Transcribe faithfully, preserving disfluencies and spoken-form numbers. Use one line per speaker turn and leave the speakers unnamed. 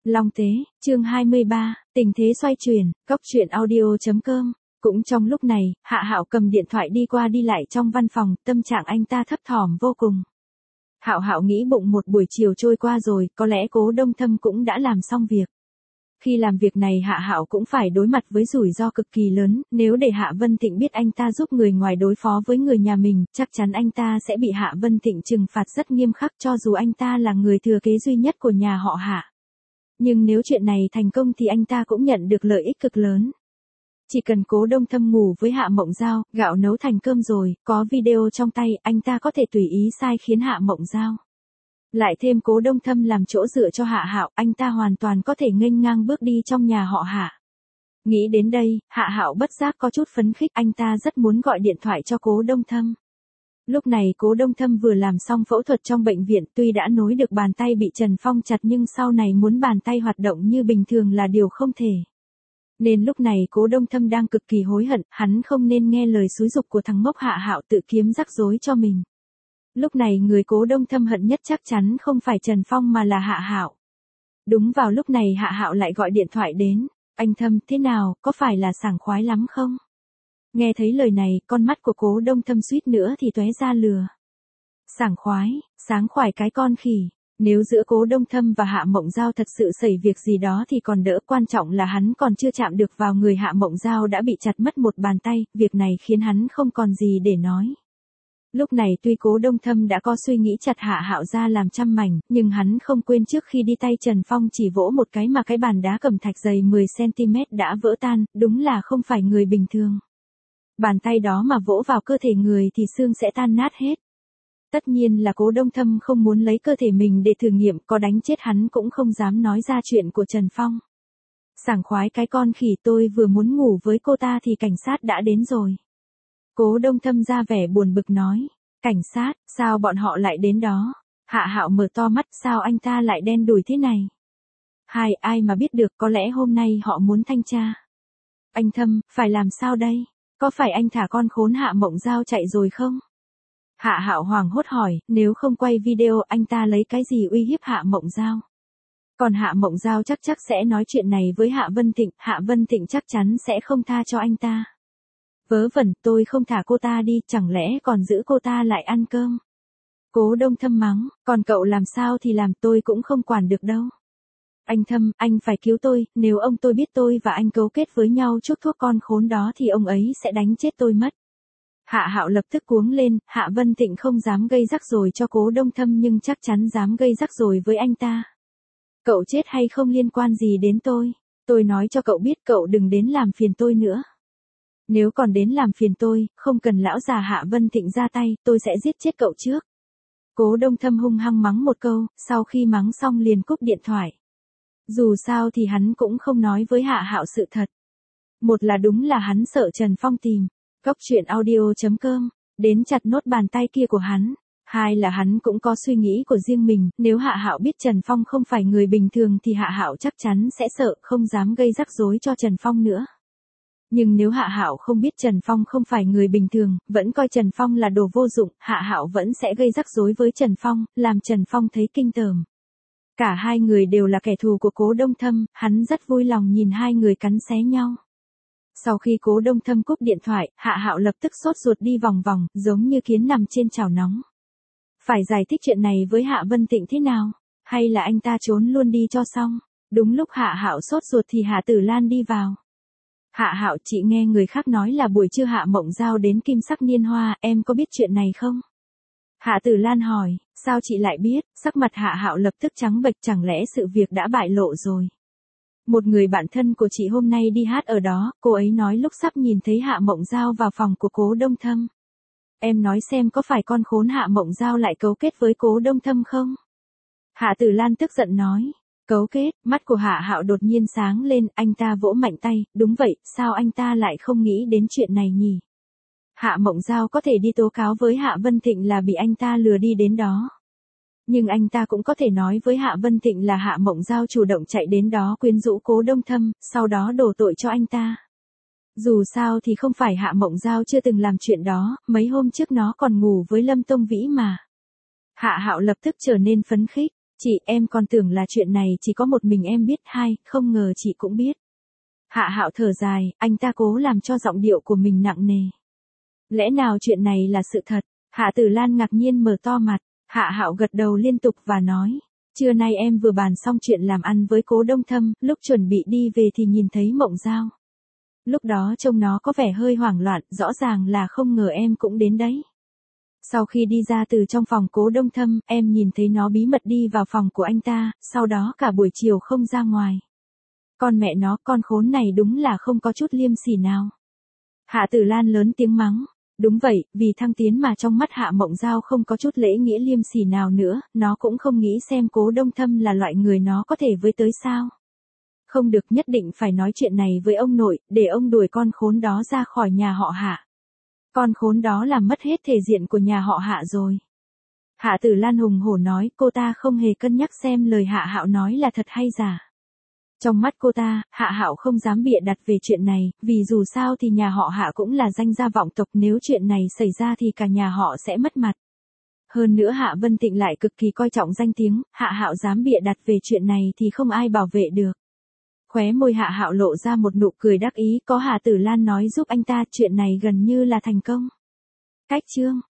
Long Tế, chương hai mươi ba, tình thế xoay chuyển, góc truyện audio.com. Cũng trong lúc này, Hạ Hạo cầm điện thoại đi qua đi lại trong văn phòng, tâm trạng anh ta thấp thỏm vô cùng. Hạo Hạo nghĩ bụng một buổi chiều trôi qua rồi, có lẽ Cố Đông Thâm cũng đã làm xong việc. Khi làm việc này Hạ Hạo cũng phải đối mặt với rủi ro cực kỳ lớn, nếu để Hạ Vân Thịnh biết anh ta giúp người ngoài đối phó với người nhà mình, chắc chắn anh ta sẽ bị Hạ Vân Thịnh trừng phạt rất nghiêm khắc cho dù anh ta là người thừa kế duy nhất của nhà họ Hạ. Nhưng nếu chuyện này thành công thì anh ta cũng nhận được lợi ích cực lớn. Chỉ cần Cố Đông Thâm ngủ với Hạ Mộng Giao, gạo nấu thành cơm rồi, có video trong tay, anh ta có thể tùy ý sai khiến Hạ Mộng Giao. Lại thêm Cố Đông Thâm làm chỗ dựa cho Hạ Hạo, anh ta hoàn toàn có thể nghênh ngang bước đi trong nhà họ Hạ. Nghĩ đến đây, Hạ Hạo bất giác có chút phấn khích, anh ta rất muốn gọi điện thoại cho Cố Đông Thâm. Lúc này Cố Đông Thâm vừa làm xong phẫu thuật trong bệnh viện, tuy đã nối được bàn tay bị Trần Phong chặt nhưng sau này muốn bàn tay hoạt động như bình thường là điều không thể. Nên lúc này Cố Đông Thâm đang cực kỳ hối hận, hắn không nên nghe lời xúi giục của thằng ngốc Hạ Hạo tự kiếm rắc rối cho mình. Lúc này người Cố Đông Thâm hận nhất chắc chắn không phải Trần Phong mà là Hạ Hạo. Đúng vào lúc này Hạ Hạo lại gọi điện thoại đến, anh Thâm thế nào, có phải là sảng khoái lắm không? Nghe thấy lời này, con mắt của Cố Đông Thâm suýt nữa thì tóe ra lửa. Sảng khoái, sáng khoái cái con khỉ. Nếu giữa Cố Đông Thâm và Hạ Mộng Giao thật sự xảy việc gì đó thì còn đỡ, quan trọng là hắn còn chưa chạm được vào người Hạ Mộng Giao đã bị chặt mất một bàn tay, việc này khiến hắn không còn gì để nói. Lúc này tuy Cố Đông Thâm đã có suy nghĩ chặt Hạ Hạo ra làm trăm mảnh, nhưng hắn không quên trước khi đi tay Trần Phong chỉ vỗ một cái mà cái bàn đá cẩm thạch dày mười xăng ti mét đã vỡ tan, đúng là không phải người bình thường. Bàn tay đó mà vỗ vào cơ thể người thì xương sẽ tan nát hết. Tất nhiên là Cố Đông Thâm không muốn lấy cơ thể mình để thử nghiệm, có đánh chết hắn cũng không dám nói ra chuyện của Trần Phong. Sảng khoái cái con khỉ, tôi vừa muốn ngủ với cô ta thì cảnh sát đã đến rồi. Cố Đông Thâm ra vẻ buồn bực nói, cảnh sát, sao bọn họ lại đến đó? Hạ Hạo mở to mắt, sao anh ta lại đen đủi thế này? Hai, ai mà biết được, có lẽ hôm nay họ muốn thanh tra. Anh Thâm, phải làm sao đây? Có phải anh thả con khốn Hạ Mộng Giao chạy rồi không? Hạ Hạo hoảng hốt hỏi, nếu không quay video anh ta lấy cái gì uy hiếp Hạ Mộng Giao? Còn Hạ Mộng Giao chắc chắc sẽ nói chuyện này với Hạ Vân Thịnh, Hạ Vân Thịnh chắc chắn sẽ không tha cho anh ta. Vớ vẩn, tôi không thả cô ta đi, chẳng lẽ còn giữ cô ta lại ăn cơm? Cố Đông Thâm mắng, còn cậu làm sao thì làm, tôi cũng không quản được đâu. Anh Thâm, anh phải cứu tôi, nếu ông tôi biết tôi và anh cấu kết với nhau chuốc thuốc con khốn đó thì ông ấy sẽ đánh chết tôi mất. Hạ Hạo lập tức cuống lên, Hạ Vân Thịnh không dám gây rắc rối cho Cố Đông Thâm nhưng chắc chắn dám gây rắc rối với anh ta. Cậu chết hay không liên quan gì đến tôi, tôi nói cho cậu biết cậu đừng đến làm phiền tôi nữa. Nếu còn đến làm phiền tôi, không cần lão già Hạ Vân Thịnh ra tay, tôi sẽ giết chết cậu trước. Cố Đông Thâm hung hăng mắng một câu, sau khi mắng xong liền cúp điện thoại. Dù sao thì hắn cũng không nói với Hạ Hạo sự thật. Một là đúng là hắn sợ Trần Phong tìm góc truyện audio.com đến chặt nốt bàn tay kia của hắn. Hai là hắn cũng có suy nghĩ của riêng mình, nếu Hạ Hạo biết Trần Phong không phải người bình thường thì Hạ Hạo chắc chắn sẽ sợ, không dám gây rắc rối cho Trần Phong nữa. Nhưng nếu Hạ Hạo không biết Trần Phong không phải người bình thường, vẫn coi Trần Phong là đồ vô dụng, Hạ Hạo vẫn sẽ gây rắc rối với Trần Phong, làm Trần Phong thấy kinh tởm. Cả hai người đều là kẻ thù của Cố Đông Thâm, hắn rất vui lòng nhìn hai người cắn xé nhau. Sau khi Cố Đông Thâm cúp điện thoại, Hạ Hạo lập tức sốt ruột đi vòng vòng, giống như kiến nằm trên chảo nóng. Phải giải thích chuyện này với Hạ Vân Thịnh thế nào? Hay là anh ta trốn luôn đi cho xong? Đúng lúc Hạ Hạo sốt ruột thì Hạ Tử Lan đi vào. Hạ Hạo, chị nghe người khác nói là buổi trưa Hạ Mộng Giao đến Kim Sắc Niên Hoa, em có biết chuyện này không? Hạ Tử Lan hỏi, sao chị lại biết? Sắc mặt Hạ Hạo lập tức trắng bệch, chẳng lẽ sự việc đã bại lộ rồi? Một người bạn thân của chị hôm nay đi hát ở đó, cô ấy nói lúc sắp nhìn thấy Hạ Mộng Giao vào phòng của Cố Đông Thâm. Em nói xem có phải con khốn Hạ Mộng Giao lại cấu kết với Cố Đông Thâm không? Hạ Tử Lan tức giận nói, cấu kết, mắt của Hạ Hạo đột nhiên sáng lên, anh ta vỗ mạnh tay, đúng vậy, sao anh ta lại không nghĩ đến chuyện này nhỉ? Hạ Mộng Giao có thể đi tố cáo với Hạ Vân Thịnh là bị anh ta lừa đi đến đó. Nhưng anh ta cũng có thể nói với Hạ Vân Thịnh là Hạ Mộng Giao chủ động chạy đến đó quyến rũ Cố Đông Thâm, sau đó đổ tội cho anh ta. Dù sao thì không phải Hạ Mộng Giao chưa từng làm chuyện đó, mấy hôm trước nó còn ngủ với Lâm Tông Vĩ mà. Hạ Hạo lập tức trở nên phấn khích. Chị, em còn tưởng là chuyện này chỉ có một mình em biết, hai, không ngờ chị cũng biết. Hạ Hạo thở dài, anh ta cố làm cho giọng điệu của mình nặng nề. Lẽ nào chuyện này là sự thật? Hạ Tử Lan ngạc nhiên mở to mặt, Hạ Hạo gật đầu liên tục và nói, trưa nay em vừa bàn xong chuyện làm ăn với Cố Đông Thâm, lúc chuẩn bị đi về thì nhìn thấy Mộng Giao. Lúc đó trông nó có vẻ hơi hoảng loạn, rõ ràng là không ngờ em cũng đến đấy. Sau khi đi ra từ trong phòng Cố Đông Thâm, em nhìn thấy nó bí mật đi vào phòng của anh ta, sau đó cả buổi chiều không ra ngoài. Con mẹ nó, con khốn này đúng là không có chút liêm sỉ nào. Hạ Tử Lan lớn tiếng mắng. Đúng vậy, vì thăng tiến mà trong mắt Hạ Mộng Giao không có chút lễ nghĩa liêm sỉ nào nữa, nó cũng không nghĩ xem Cố Đông Thâm là loại người nó có thể với tới sao. Không được, nhất định phải nói chuyện này với ông nội, để ông đuổi con khốn đó ra khỏi nhà họ Hạ. Con khốn đó làm mất hết thể diện của nhà họ Hạ rồi. Hạ Tử Lan hùng hổ nói, cô ta không hề cân nhắc xem lời Hạ Hạo nói là thật hay giả. Trong mắt cô ta, Hạ Hạo không dám bịa đặt về chuyện này, vì dù sao thì nhà họ Hạ cũng là danh gia vọng tộc, nếu chuyện này xảy ra thì cả nhà họ sẽ mất mặt. Hơn nữa Hạ Vân Tịnh lại cực kỳ coi trọng danh tiếng, Hạ Hạo dám bịa đặt về chuyện này thì không ai bảo vệ được. Khóe môi Hạ Hạo lộ ra một nụ cười đắc ý, có Hạ Tử Lan nói giúp anh ta, chuyện này gần như là thành công. Cách chương